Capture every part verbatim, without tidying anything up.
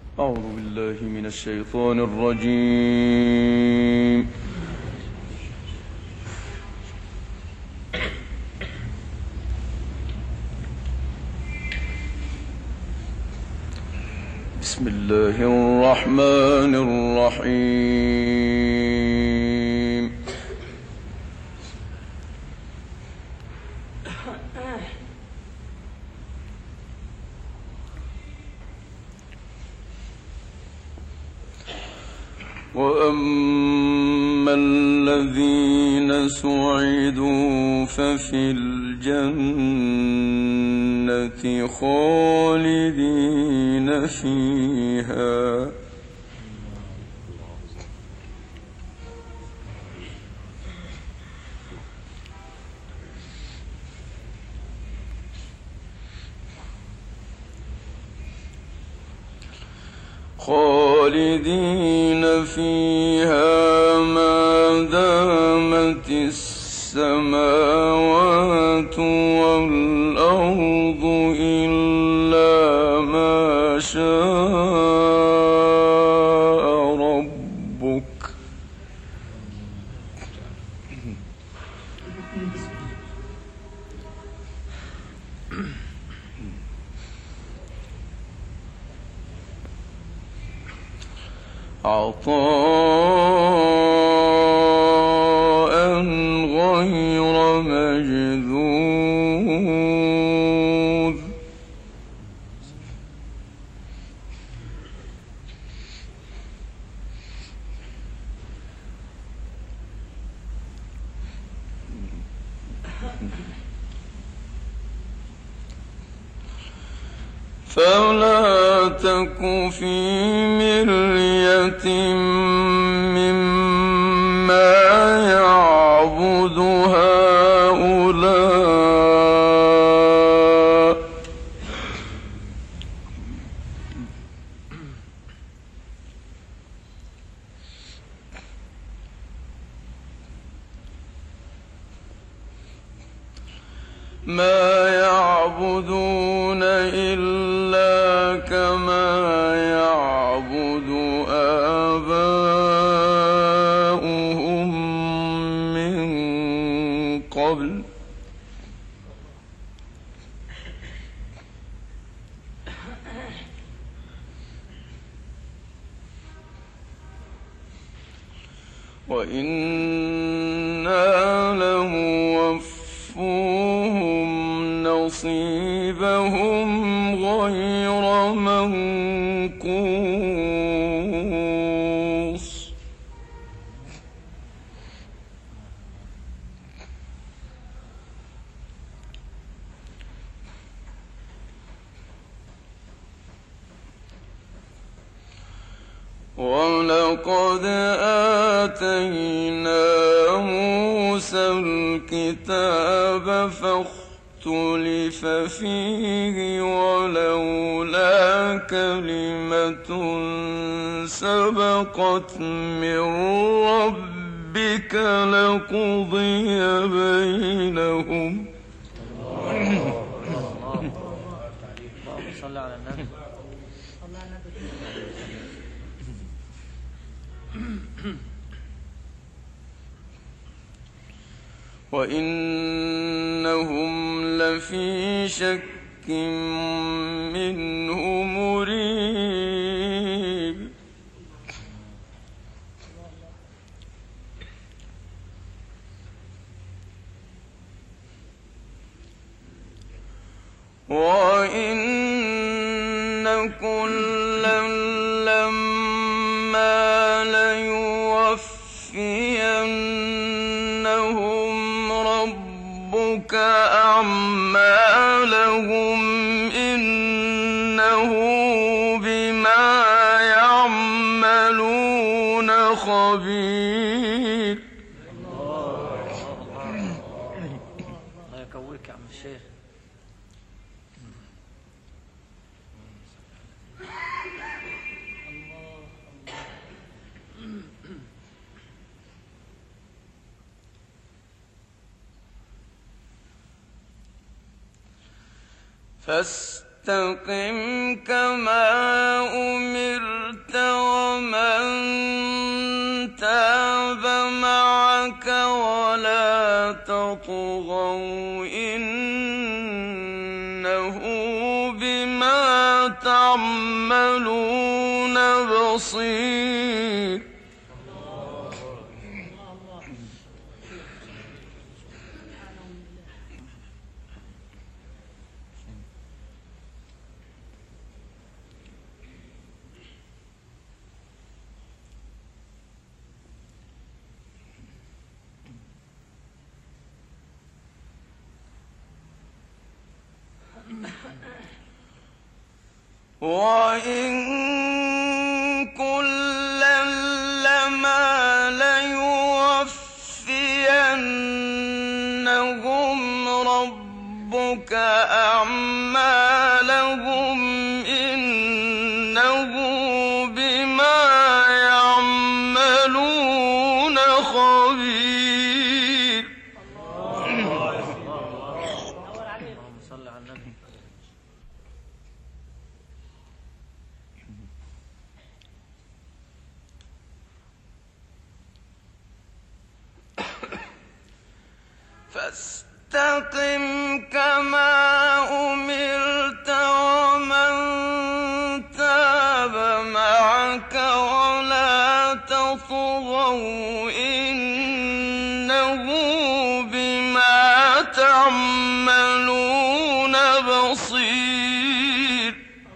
أعوذ بالله من الشيطان الرجيم. بسم الله الرحمن الرحيم. وأما الذين سعدوا ففي الجنة خالدين فيها خالدين فيها ما دامت السماوات والأرض إلا ما شاء ربك عطاء غير مجذوذ فلا تك في مرية مما يعبد هؤلاء ما يعبدون إلا كما يعبد آباؤهم من قبل وإنا لموفوهم نصيبهم غير منقوص ولقد آتينا موسى الكتاب فاختلف فيه ولولا كلمة سبقت من ربك لقضي بينهم. صلى على النبي. وإنهم لفي شك منه مريب. وإن كلا لما ليوفينهم ربك أعمالهم إنه بما يعملون خبير. الله يقويك يا عم الشيخ. فاستمع فاستقم كما أمرت ومن تاب معك ولا تطغوا إنه بما تعملون بصير. وإن كلا لما ليوفينهم ربك أعمالهم إنه بما يعملون خبير. اللهم صل على النبي. فاستقم كما أمرت ومن تاب معك ولا تطغوا إنه بما تعملون بصير.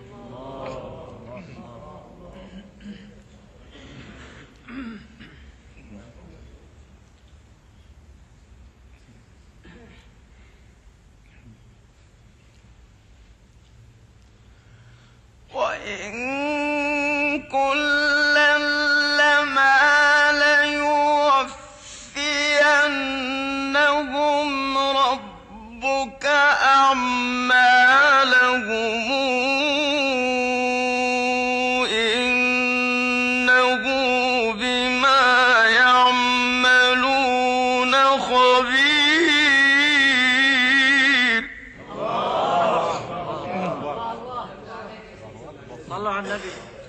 وإن كلا لما ليوفينهم ربك أعمالهم إنه بما يعملون خبير. صلوا على النبي.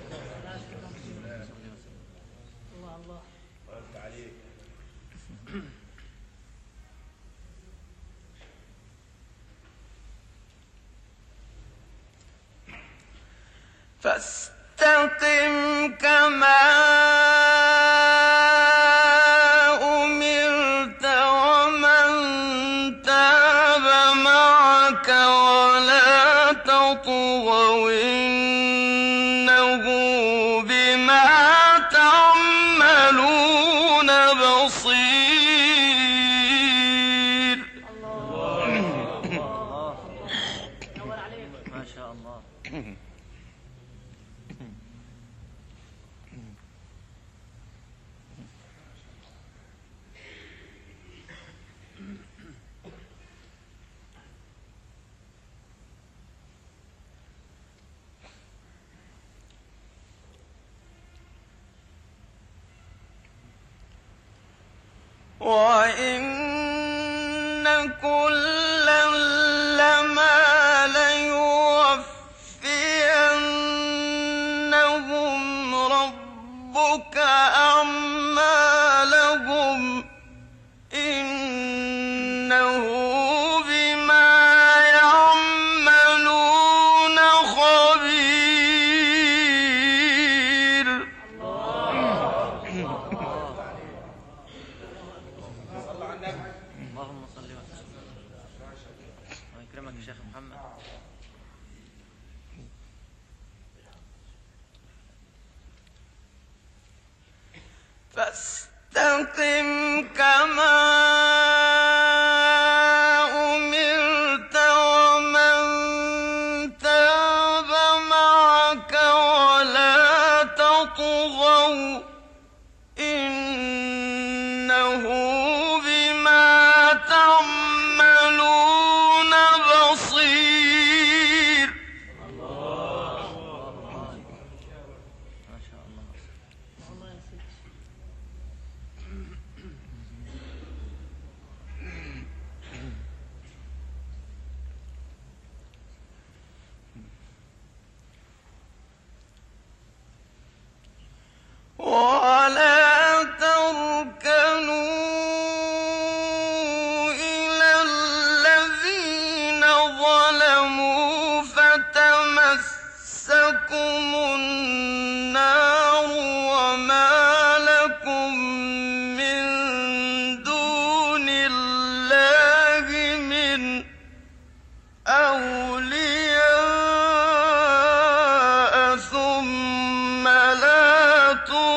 فاستقم كما أمرت ومن تاب معك ولا تطغوا إنه بما تعملون بصير. ما شاء الله. وإن كلا لما ليوفينهم ربك أعمالهم إنه بما يعملون خبير. اللهم صل وسلم. الله يكرمك يا شيخ محمد. فاستقم كما أمرت ومن تاب معك ولا تطغوا إنه بما تعملون بصير. ما شاء الله. ولا تركنوا إلى الذين ظلموا فتمسكم النار وما لكم من دون الله من أولياء ثم لا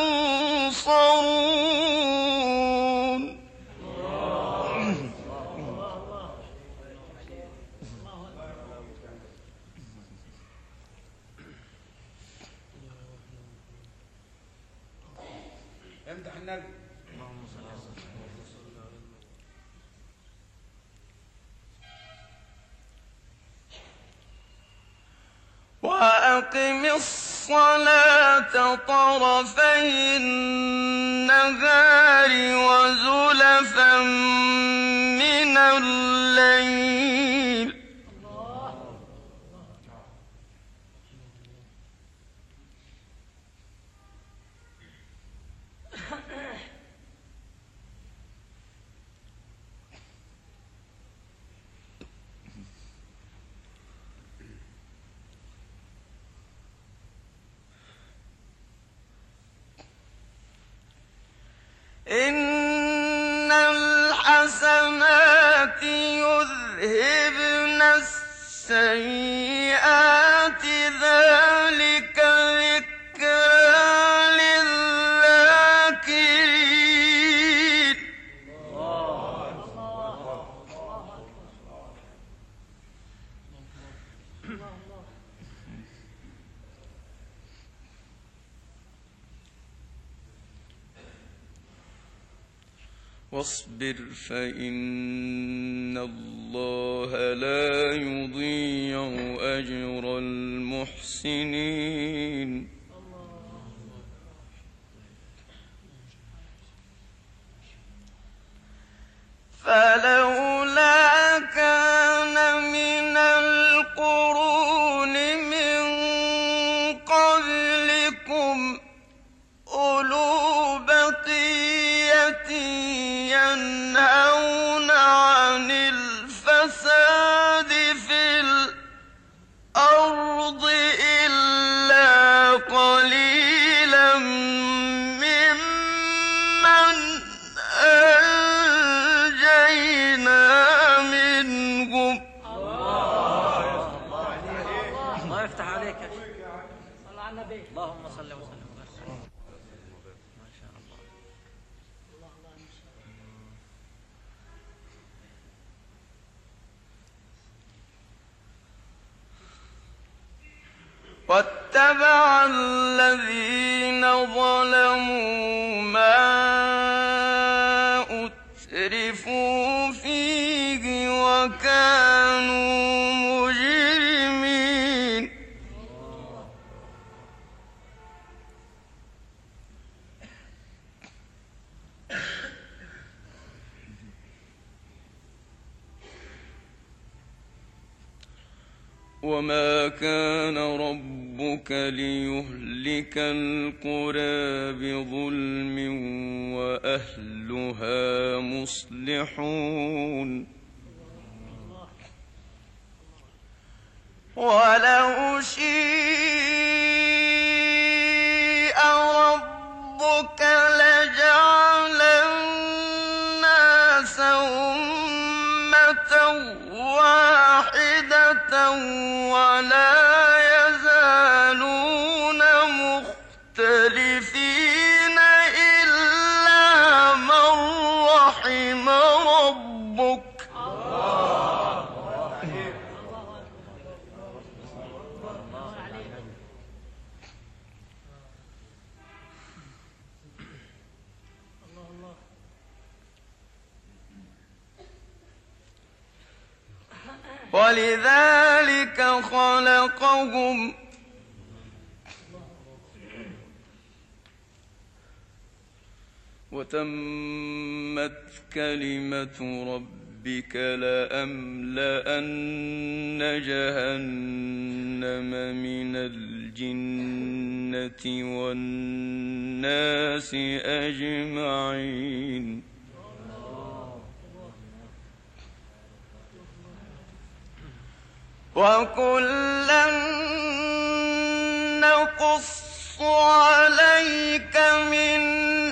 تنصرون. امدح النبي. وأقم الصلاة طرفي النهار وزلفا من الليل إن الحسنات يذهبن السيئات ذلك ذكرى للذاكرين. واصبر فإن الله لا يضيع أجر المحسنين. فلولا كان من القرون من قبلكم أولو بقية ينهون عن الفساد في الأرض إلا قليلا ممن أنجينا منهم. الله يفتح عليك يا شيخ. صل على النبي. اللهم صل وسلم وبارك. ما شاء الله. واتبع الذين ظلموا ما أترفوا فيه وكانوا مجرمين. وما كان ربك ليهلك القرى بظلم وأهلها مصلحون. ولو شيء ربك لجعل الناس أمة واحدة ولا يزالون مختلفين إلا من رحم ربك. ولذلك خلقهم وتمت كلمة ربك ربك لأملأن جهنم من الجنة والناس أجمعين. وكلا نقص عليك من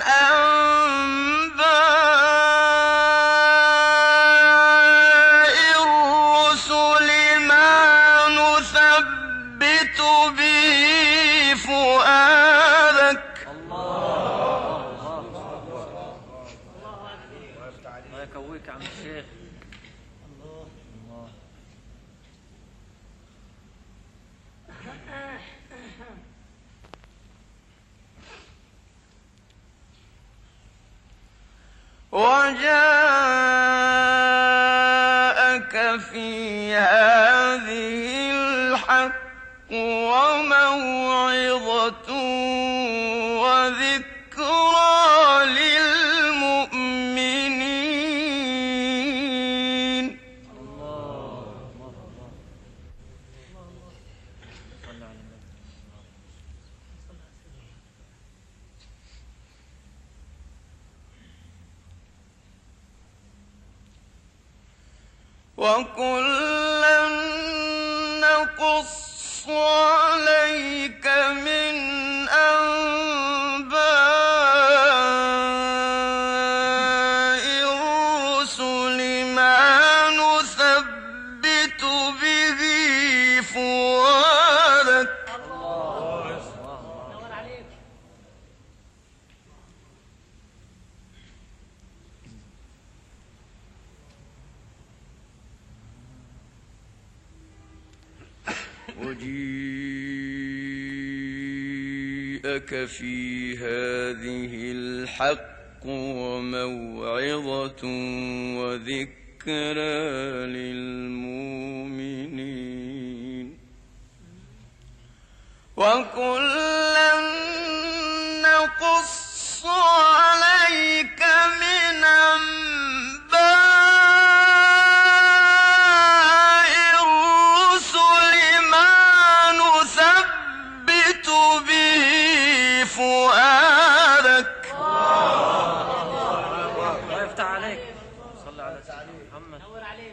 أنباء الرسل ما نثبت به فؤادك. الله يكويك يا عم الشيخ. وجاءك في هذه الحق وموعظة وذكرى للمؤمنين. وكلا نقص عليك من أنباء الرسل ما نثبت به فؤادك. وجيءك في هذه الحق وموعظة وذكرى للمؤمنين. وكلا نقص عليك من أنباء الرسل ما نثبت به فؤادك. الله يفتح عليك. صلى على سيدنا محمد. نور عليك.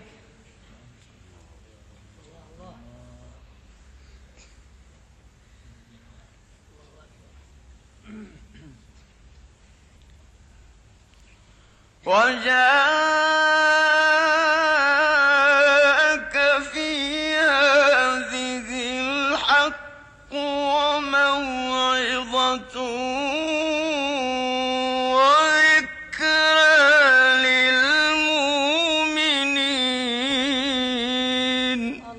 وجاءك في هذه الحق وموعظة وذكرى للمؤمنين.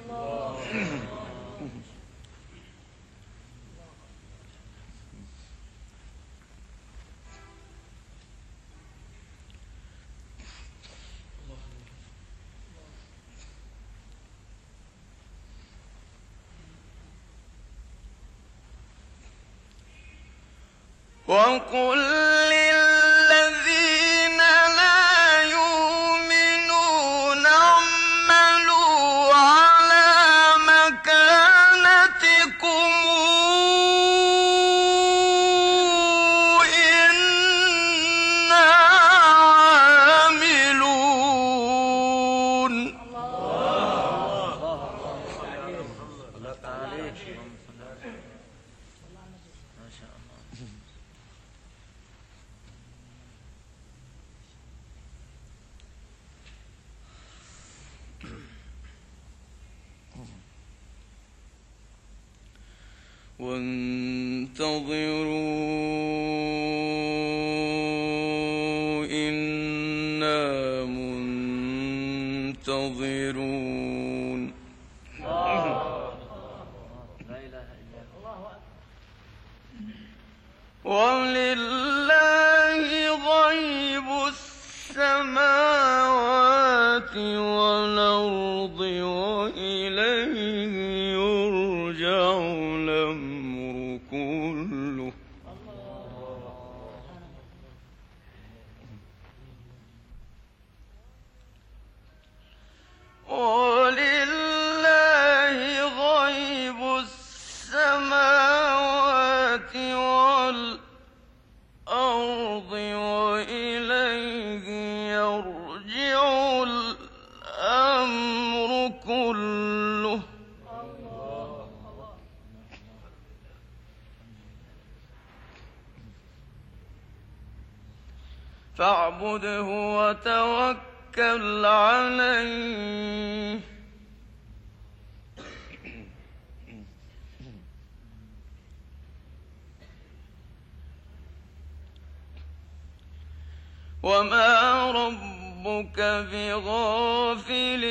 وقل للذين لا يؤمنون اعملوا على مكانتكم إنا عاملون. ما شاء الله. وانتظروا إنا منتظرون. لا إله إلا الله. ولله غيب السماوات والأرض وإليه يرجع الأمر كله. فاعبده وتوكل عليه وما ربك بغافل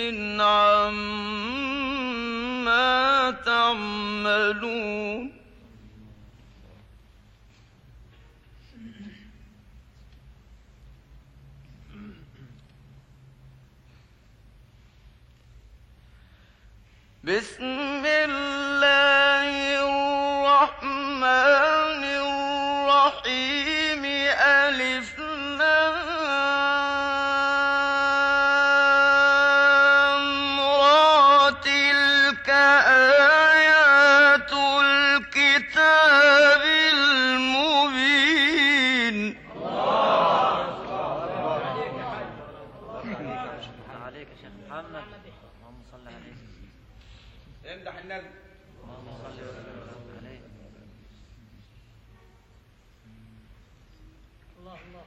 عما تعملون بسم الله الرحمن الرحيم ألف لام را تلك آيات الكتاب المبين عليك يا شيخ محمد اللهم صل عليه امدح النبي اللهم صل وسلم عليه الله الله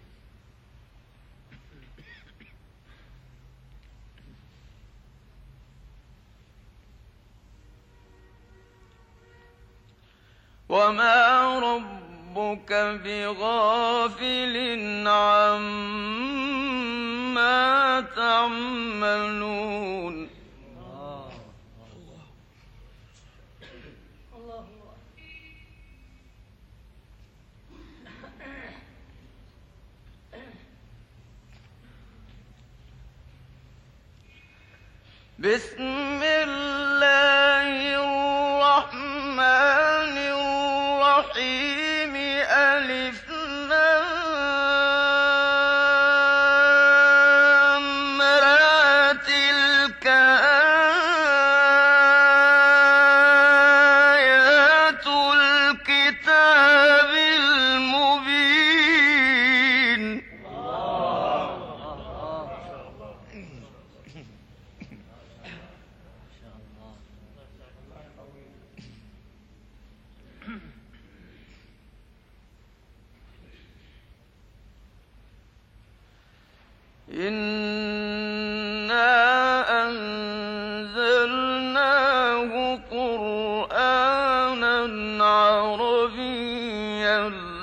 وما ربك بغافل عما تعملون بسم الله الرحمن الرحيم ألف لام را تلك آيات الكتاب المبين إنا أنزلناه قرآنا عربيا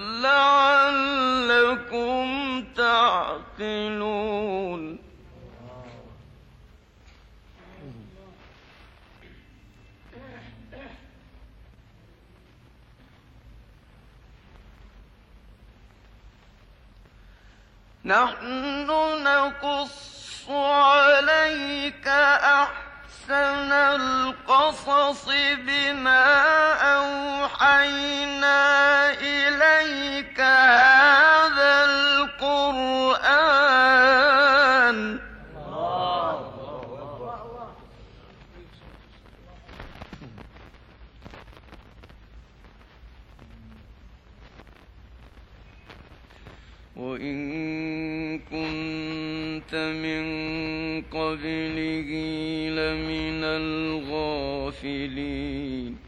لعلكم تعقلون نحن نقص عليك أحسن القصص بما أوحينا إليك هذا القرآن وإن كنت من قبله لمن الغافلين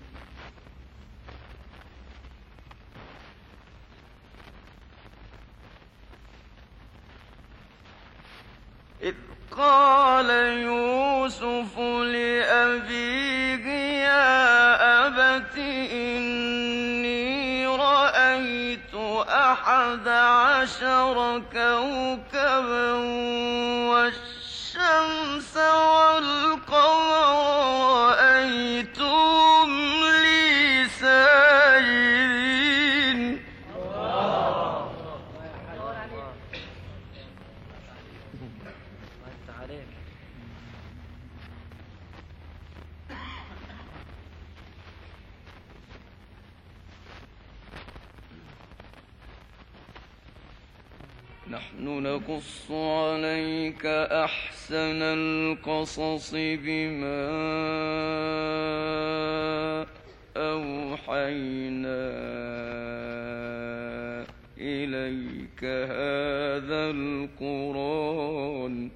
إذ قال يوسف لأبيه يا أبت إني رأيت أحد عشر كوكبا والشمس والقمر رأيتهم لي ساجدين نحن نقص عليك أحسن القصص بما أوحينا إليك هذا القرآن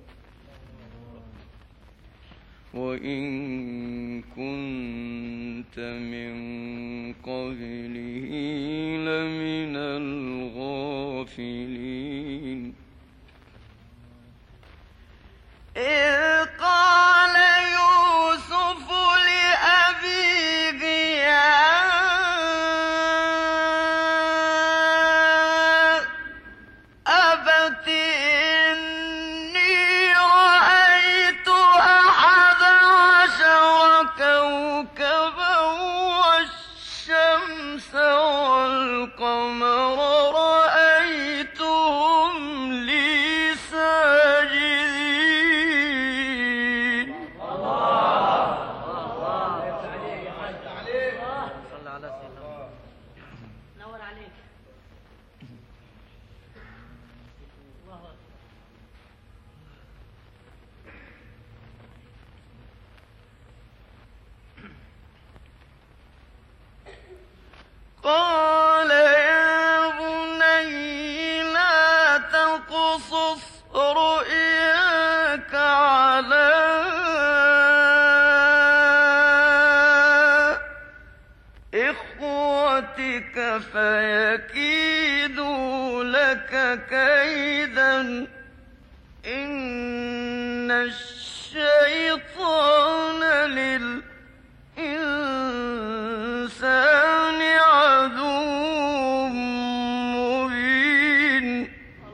وإن كنت من قبله لمن الغافلين إخوتك فيكيدوا لك كيدا إن الشيطان للإنسان عدو مبين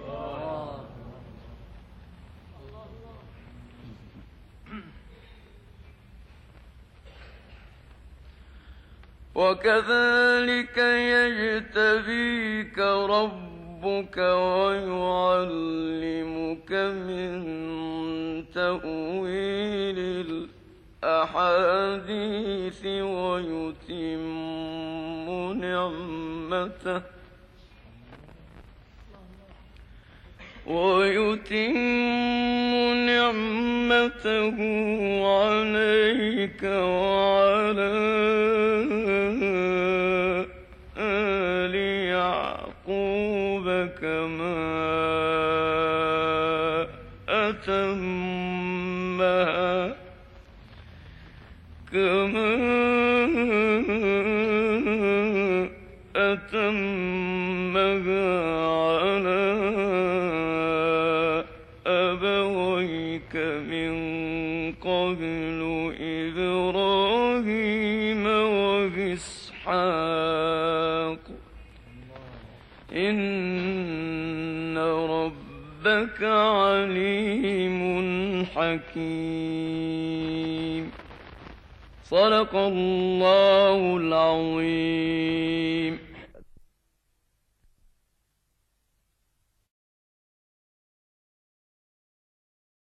وكذلك يجتبيك ربك ويعلمك من تأويل الأحاديث ويتم نعمته ويتم نعمته عليك وعلى آل يعقوب كما أتمها كما أتمها على أبويك من قبل إبراهيم وإسحاق إن ربك عليم حكيم. صدق الله العظيم.